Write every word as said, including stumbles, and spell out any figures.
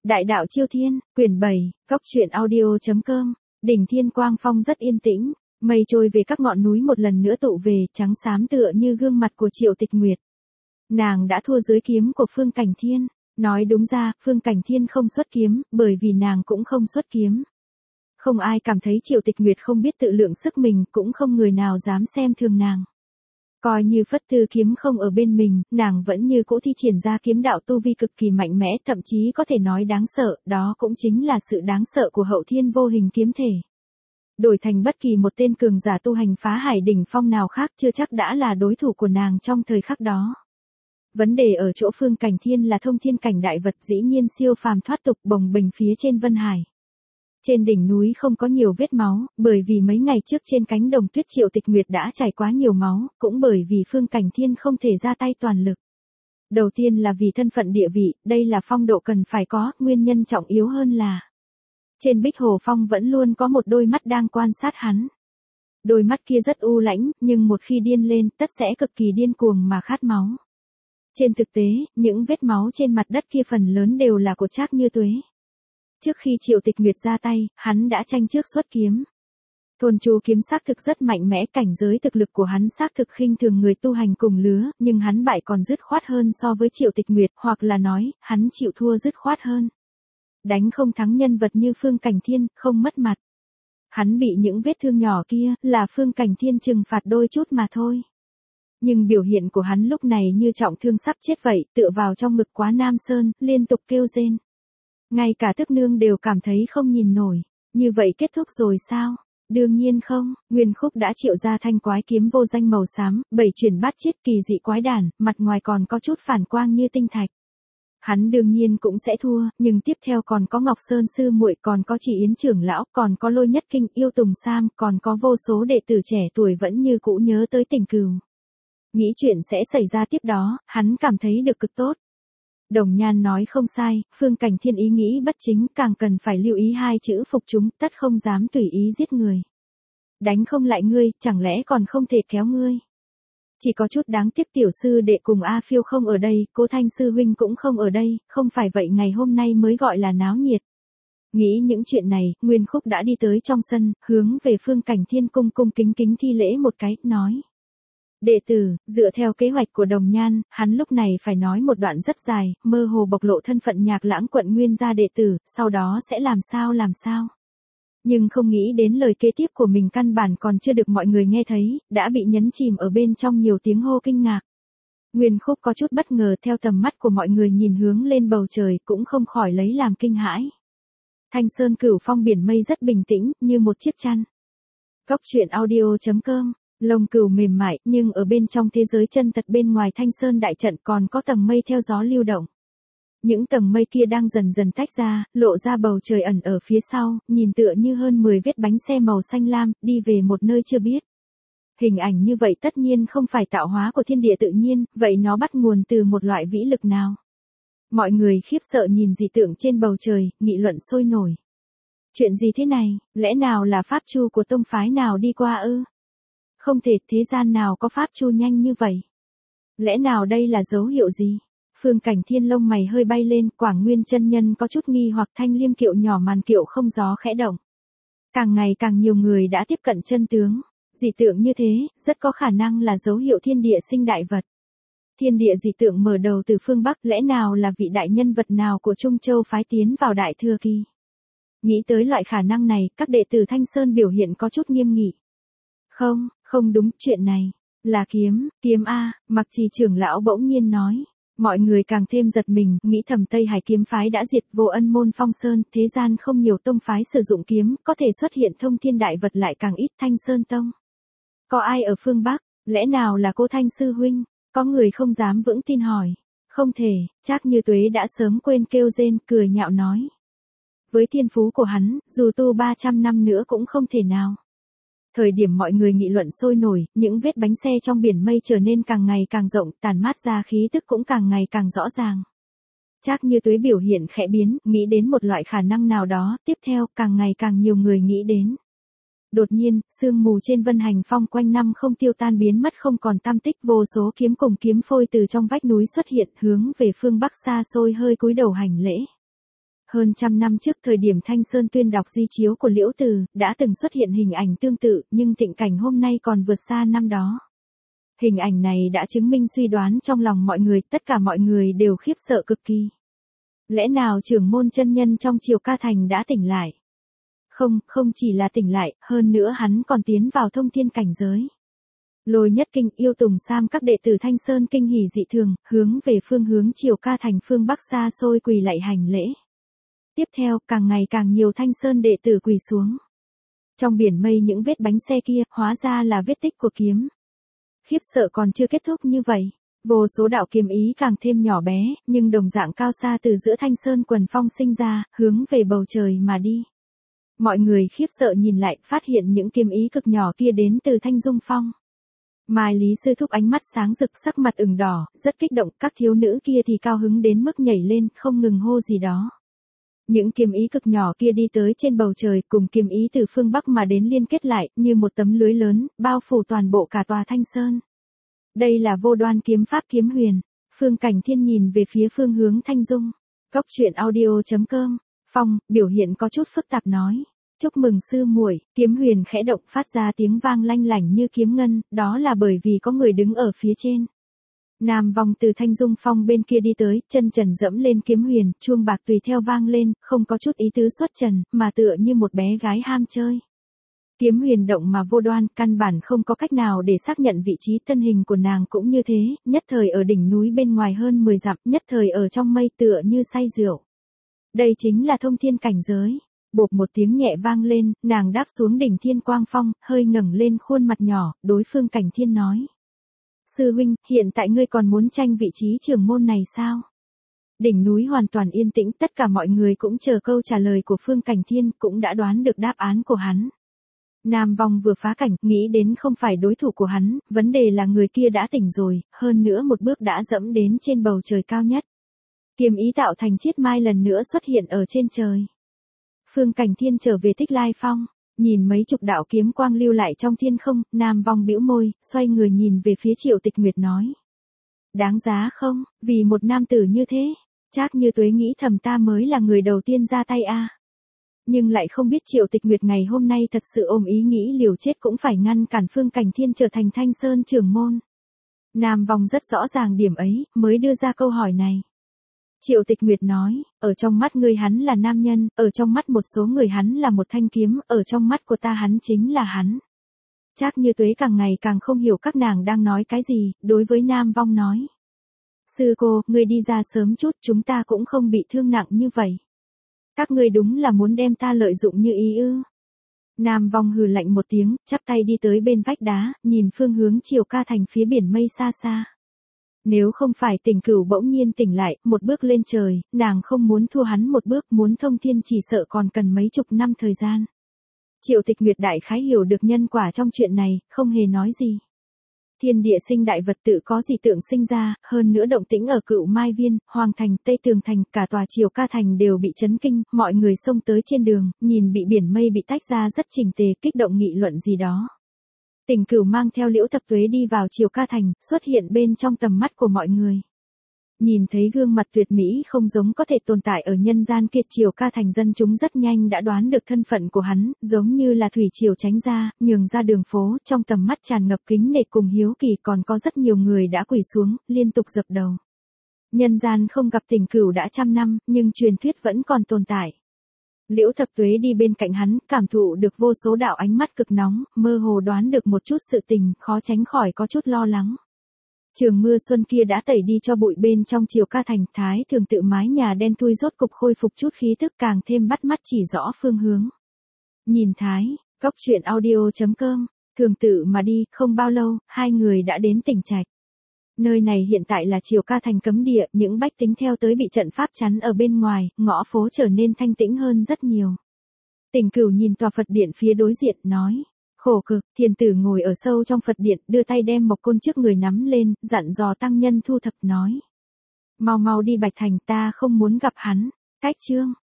Đại đạo Chiêu Thiên, quyển bảy, cốc truyện audio.com, đỉnh Thiên Quang Phong rất yên tĩnh, mây trôi về các ngọn núi một lần nữa tụ về, trắng xám tựa như gương mặt của Triệu Tịch Nguyệt. Nàng đã thua dưới kiếm của Phương Cảnh Thiên, nói đúng ra, Phương Cảnh Thiên không xuất kiếm, bởi vì nàng cũng không xuất kiếm. Không ai cảm thấy Triệu Tịch Nguyệt không biết tự lượng sức mình, cũng không người nào dám xem thường nàng. Coi như Phất Tư kiếm không ở bên mình, nàng vẫn như cũ thi triển ra kiếm đạo tu vi cực kỳ mạnh mẽ, thậm chí có thể nói đáng sợ, đó cũng chính là sự đáng sợ của hậu thiên vô hình kiếm thể. Đổi thành bất kỳ một tên cường giả tu hành phá hải đỉnh phong nào khác chưa chắc đã là đối thủ của nàng trong thời khắc đó. Vấn đề ở chỗ Phương Cảnh Thiên là thông thiên cảnh đại vật, dĩ nhiên siêu phàm thoát tục, bồng bềnh phía trên Vân Hải. Trên đỉnh núi không có nhiều vết máu, bởi vì mấy ngày trước trên cánh đồng tuyết Triệu Tịch Nguyệt đã chảy quá nhiều máu, cũng bởi vì Phương Cảnh Thiên không thể ra tay toàn lực. Đầu tiên là vì thân phận địa vị, đây là phong độ cần phải có, nguyên nhân trọng yếu hơn là trên Bích Hồ Phong vẫn luôn có một đôi mắt đang quan sát hắn. Đôi mắt kia rất u lãnh, nhưng một khi điên lên, tất sẽ cực kỳ điên cuồng mà khát máu. Trên thực tế, những vết máu trên mặt đất kia phần lớn đều là của Trác Như Tuế. Trước khi Triệu Tịch Nguyệt ra tay, hắn đã tranh trước xuất kiếm. Thôn Chu kiếm xác thực rất mạnh mẽ, cảnh giới thực lực của hắn xác thực khinh thường người tu hành cùng lứa, nhưng hắn bại còn dứt khoát hơn so với Triệu Tịch Nguyệt, hoặc là nói, hắn chịu thua dứt khoát hơn. Đánh không thắng nhân vật như Phương Cảnh Thiên, không mất mặt. Hắn bị những vết thương nhỏ kia, là Phương Cảnh Thiên trừng phạt đôi chút mà thôi. Nhưng biểu hiện của hắn lúc này như trọng thương sắp chết vậy, tựa vào trong ngực Quá Nam Sơn, liên tục kêu rên. Ngay cả Tức Nương đều cảm thấy không nhìn nổi. Như vậy kết thúc rồi sao? Đương nhiên không, Nguyên Khúc đã triệu ra thanh quái kiếm vô danh màu xám, bảy chuyển bát chiết kỳ dị quái đản, mặt ngoài còn có chút phản quang như tinh thạch. Hắn đương nhiên cũng sẽ thua, nhưng tiếp theo còn có Ngọc Sơn sư muội, còn có Chỉ Yến trưởng lão, còn có Lôi Nhất Kinh, Yêu Tùng Sam, còn có vô số đệ tử trẻ tuổi vẫn như cũ nhớ tới tình cừu. Nghĩ chuyện sẽ xảy ra tiếp đó, hắn cảm thấy được cực tốt. Đồng Nhan nói không sai, Phương Cảnh Thiên ý nghĩ bất chính, càng cần phải lưu ý hai chữ phục chúng, tất không dám tùy ý giết người. Đánh không lại ngươi, chẳng lẽ còn không thể kéo ngươi. Chỉ có chút đáng tiếc tiểu sư đệ cùng A Phiêu không ở đây, Cố Thanh sư huynh cũng không ở đây, không phải vậy ngày hôm nay mới gọi là náo nhiệt. Nghĩ những chuyện này, Nguyên Khúc đã đi tới trong sân, hướng về Phương Cảnh Thiên cung cung kính kính thi lễ một cái, nói. Đệ tử, dựa theo kế hoạch của Đồng Nhan, hắn lúc này phải nói một đoạn rất dài, mơ hồ bộc lộ thân phận Nhạc Lãng quận Nguyên gia đệ tử, sau đó sẽ làm sao làm sao. Nhưng không nghĩ đến lời kế tiếp của mình căn bản còn chưa được mọi người nghe thấy, đã bị nhấn chìm ở bên trong nhiều tiếng hô kinh ngạc. Nguyên Khúc có chút bất ngờ, theo tầm mắt của mọi người nhìn hướng lên bầu trời, cũng không khỏi lấy làm kinh hãi. Thanh Sơn Cửu Phong biển mây rất bình tĩnh, như một chiếc chăn. Cốc truyện audio.com, lông cừu mềm mại, nhưng ở bên trong thế giới chân thật bên ngoài Thanh Sơn đại trận còn có tầng mây theo gió lưu động. Những tầng mây kia đang dần dần tách ra, lộ ra bầu trời ẩn ở phía sau, nhìn tựa như hơn mười vết bánh xe màu xanh lam, đi về một nơi chưa biết. Hình ảnh như vậy tất nhiên không phải tạo hóa của thiên địa tự nhiên, vậy nó bắt nguồn từ một loại vĩ lực nào? Mọi người khiếp sợ nhìn dị tượng trên bầu trời, nghị luận sôi nổi. Chuyện gì thế này, lẽ nào là pháp chu của tông phái nào đi qua ư? Không thể, thế gian nào có pháp chu nhanh như vậy? Lẽ nào đây là dấu hiệu gì? Phương Cảnh Thiên lông mày hơi bay lên, Quảng Nguyên chân nhân có chút nghi hoặc, Thanh Liêm kiệu nhỏ màn kiệu không gió khẽ động. Càng ngày càng nhiều người đã tiếp cận chân tướng, dị tượng như thế, rất có khả năng là dấu hiệu thiên địa sinh đại vật. Thiên địa dị tượng mở đầu từ phương Bắc, lẽ nào là vị đại nhân vật nào của Trung Châu phái tiến vào Đại Thừa Kỳ? Nghĩ tới loại khả năng này, các đệ tử Thanh Sơn biểu hiện có chút nghiêm nghị. Không, không đúng, chuyện này là kiếm, kiếm a, Mặc Trì trưởng lão bỗng nhiên nói. Mọi người càng thêm giật mình, nghĩ thầm Tây Hải kiếm phái đã diệt Vô Ân môn Phong Sơn, thế gian không nhiều tông phái sử dụng kiếm, có thể xuất hiện thông thiên đại vật lại càng ít. Thanh Sơn tông. Có ai ở phương Bắc, lẽ nào là Cố Thanh sư huynh? Có người không dám vững tin hỏi. Không thể, Trác Như Tuế đã sớm quên kêu rên, cười nhạo nói. Với thiên phú của hắn, dù tu ba trăm năm nữa cũng không thể nào. Thời điểm mọi người nghị luận sôi nổi, những vết bánh xe trong biển mây trở nên càng ngày càng rộng, tàn mát ra khí tức cũng càng ngày càng rõ ràng. Trác Như Tuế biểu hiện khẽ biến, nghĩ đến một loại khả năng nào đó, tiếp theo, càng ngày càng nhiều người nghĩ đến. Đột nhiên, sương mù trên Vân Hành Phong quanh năm không tiêu tan biến mất không còn tăm tích, vô số kiếm cùng kiếm phôi từ trong vách núi xuất hiện, hướng về phương Bắc xa xôi hơi cúi đầu hành lễ. Hơn trăm năm trước thời điểm Thanh Sơn tuyên đọc di chiếu của Liễu Từ, đã từng xuất hiện hình ảnh tương tự, nhưng thịnh cảnh hôm nay còn vượt xa năm đó. Hình ảnh này đã chứng minh suy đoán trong lòng mọi người, tất cả mọi người đều khiếp sợ cực kỳ. Lẽ nào trưởng môn chân nhân trong Triều Ca Thành đã tỉnh lại? Không, không chỉ là tỉnh lại, hơn nữa hắn còn tiến vào thông thiên cảnh giới. Lôi Nhất Kinh, Yêu Tùng Sam các đệ tử Thanh Sơn kinh hỉ dị thường, hướng về phương hướng Triều Ca Thành phương Bắc xa xôi quỳ lạy hành lễ. Tiếp theo, càng ngày càng nhiều Thanh Sơn đệ tử quỳ xuống. Trong biển mây những vết bánh xe kia, hóa ra là vết tích của kiếm. Khiếp sợ còn chưa kết thúc như vậy. Vô số đạo kiếm ý càng thêm nhỏ bé, nhưng đồng dạng cao xa từ giữa Thanh Sơn quần phong sinh ra, hướng về bầu trời mà đi. Mọi người khiếp sợ nhìn lại, phát hiện những kiếm ý cực nhỏ kia đến từ Thanh Dung Phong. Mai Lý Sư Thúc ánh mắt sáng rực, sắc mặt ửng đỏ, rất kích động, các thiếu nữ kia thì cao hứng đến mức nhảy lên, không ngừng hô gì đó. Những kiếm ý cực nhỏ kia đi tới trên bầu trời, cùng kiếm ý từ phương Bắc mà đến liên kết lại, như một tấm lưới lớn, bao phủ toàn bộ cả tòa Thanh Sơn. Đây là Vô Đoan kiếm pháp kiếm huyền. Phương Cảnh Thiên nhìn về phía phương hướng Thanh Dung. Cốc truyện audio chấm com. Phong, biểu hiện có chút phức tạp nói. Chúc mừng sư muội, kiếm huyền khẽ động phát ra tiếng vang lanh lảnh như kiếm ngân, đó là bởi vì có người đứng ở phía trên. Nam Vong từ Thanh Dung Phong bên kia đi tới, chân trần dẫm lên kiếm huyền, chuông bạc tùy theo vang lên, không có chút ý tứ xuất trần, mà tựa như một bé gái ham chơi. Kiếm huyền động mà vô đoan, căn bản không có cách nào để xác nhận vị trí, thân hình của nàng cũng như thế, nhất thời ở đỉnh núi bên ngoài hơn mười dặm, nhất thời ở trong mây tựa như say rượu. Đây chính là thông thiên cảnh giới. Bộp một tiếng nhẹ vang lên, nàng đáp xuống đỉnh Thiên Quang Phong, hơi ngẩng lên khuôn mặt nhỏ, đối Phương Cảnh Thiên nói. Sư huynh, hiện tại ngươi còn muốn tranh vị trí trưởng môn này sao? Đỉnh núi hoàn toàn yên tĩnh, tất cả mọi người cũng chờ câu trả lời của Phương Cảnh Thiên, cũng đã đoán được đáp án của hắn. Nam Vong vừa phá cảnh, nghĩ đến không phải đối thủ của hắn, vấn đề là người kia đã tỉnh rồi, hơn nữa một bước đã dẫm đến trên bầu trời cao nhất. Kiếm ý tạo thành chiết mai lần nữa xuất hiện ở trên trời. Phương Cảnh Thiên trở về Tích Lai Phong, nhìn mấy chục đạo kiếm quang lưu lại trong thiên không, Nam Vong bĩu môi, xoay người nhìn về phía Triệu Tịch Nguyệt nói. Đáng giá không, vì một nam tử như thế, Trác Như Tuế nghĩ thầm ta mới là người đầu tiên ra tay a. Nhưng lại không biết Triệu Tịch Nguyệt ngày hôm nay thật sự ôm ý nghĩ liều chết cũng phải ngăn cản Phương Cảnh Thiên trở thành Thanh Sơn trưởng môn. Nam Vong rất rõ ràng điểm ấy, mới đưa ra câu hỏi này. Triệu Tịch Nguyệt nói, ở trong mắt ngươi hắn là nam nhân, ở trong mắt một số người hắn là một thanh kiếm, ở trong mắt của ta hắn chính là hắn. Trác Như Tuế càng ngày càng không hiểu các nàng đang nói cái gì, đối với Nam Vong nói. Sư cô, ngươi đi ra sớm chút, chúng ta cũng không bị thương nặng như vậy. Các ngươi đúng là muốn đem ta lợi dụng như ý ư. Nam Vong hừ lạnh một tiếng, chắp tay đi tới bên vách đá, nhìn phương hướng Triều Ca Thành phía biển mây xa xa. Nếu không phải Tình Cửu bỗng nhiên tỉnh lại, một bước lên trời, nàng không muốn thua hắn một bước, muốn thông thiên chỉ sợ còn cần mấy chục năm thời gian. Triệu Tịch Nguyệt đại khái hiểu được nhân quả trong chuyện này, không hề nói gì. Thiên địa sinh đại vật tự có dị tượng sinh ra, hơn nữa động tĩnh ở Cựu Mai Viên, Hoàng Thành, Tây Tường Thành, cả tòa Triều Ca Thành đều bị chấn kinh, mọi người xông tới trên đường, nhìn bị biển mây bị tách ra rất chỉnh tề, kích động nghị luận gì đó. Tình Cửu mang theo Liễu Thập Tuế đi vào Triều Ca Thành, xuất hiện bên trong tầm mắt của mọi người. Nhìn thấy gương mặt tuyệt mỹ không giống có thể tồn tại ở nhân gian kia, Triều Ca Thành dân chúng rất nhanh đã đoán được thân phận của hắn, giống như là thủy triều tránh ra, nhường ra đường phố, trong tầm mắt tràn ngập kính nể cùng hiếu kỳ, còn có rất nhiều người đã quỳ xuống, liên tục dập đầu. Nhân gian không gặp Tình Cửu đã trăm năm, nhưng truyền thuyết vẫn còn tồn tại. Liễu Thập Tuế đi bên cạnh hắn, cảm thụ được vô số đạo ánh mắt cực nóng, mơ hồ đoán được một chút sự tình, khó tránh khỏi có chút lo lắng. Trường mưa xuân kia đã tẩy đi cho bụi bên trong Triều Ca Thành, Thái Thường tự mái nhà đen thui rốt cục khôi phục chút khí tức, càng thêm bắt mắt chỉ rõ phương hướng. Nhìn Thái, Cốc truyện audio chấm com, Thường tự mà đi, không bao lâu, hai người đã đến Tỉnh Trạch. Nơi này hiện tại là Triều Ca Thành cấm địa, những bách tính theo tới bị trận pháp chắn ở bên ngoài, ngõ phố trở nên thanh tĩnh hơn rất nhiều. Tình Cửu nhìn tòa Phật điện phía đối diện, nói. Khổ cực, thiền tử ngồi ở sâu trong Phật điện, đưa tay đem mộc côn trước người nắm lên, dặn dò tăng nhân thu thập nói. Mau mau đi Bạch Thành, ta không muốn gặp hắn. Cách chương.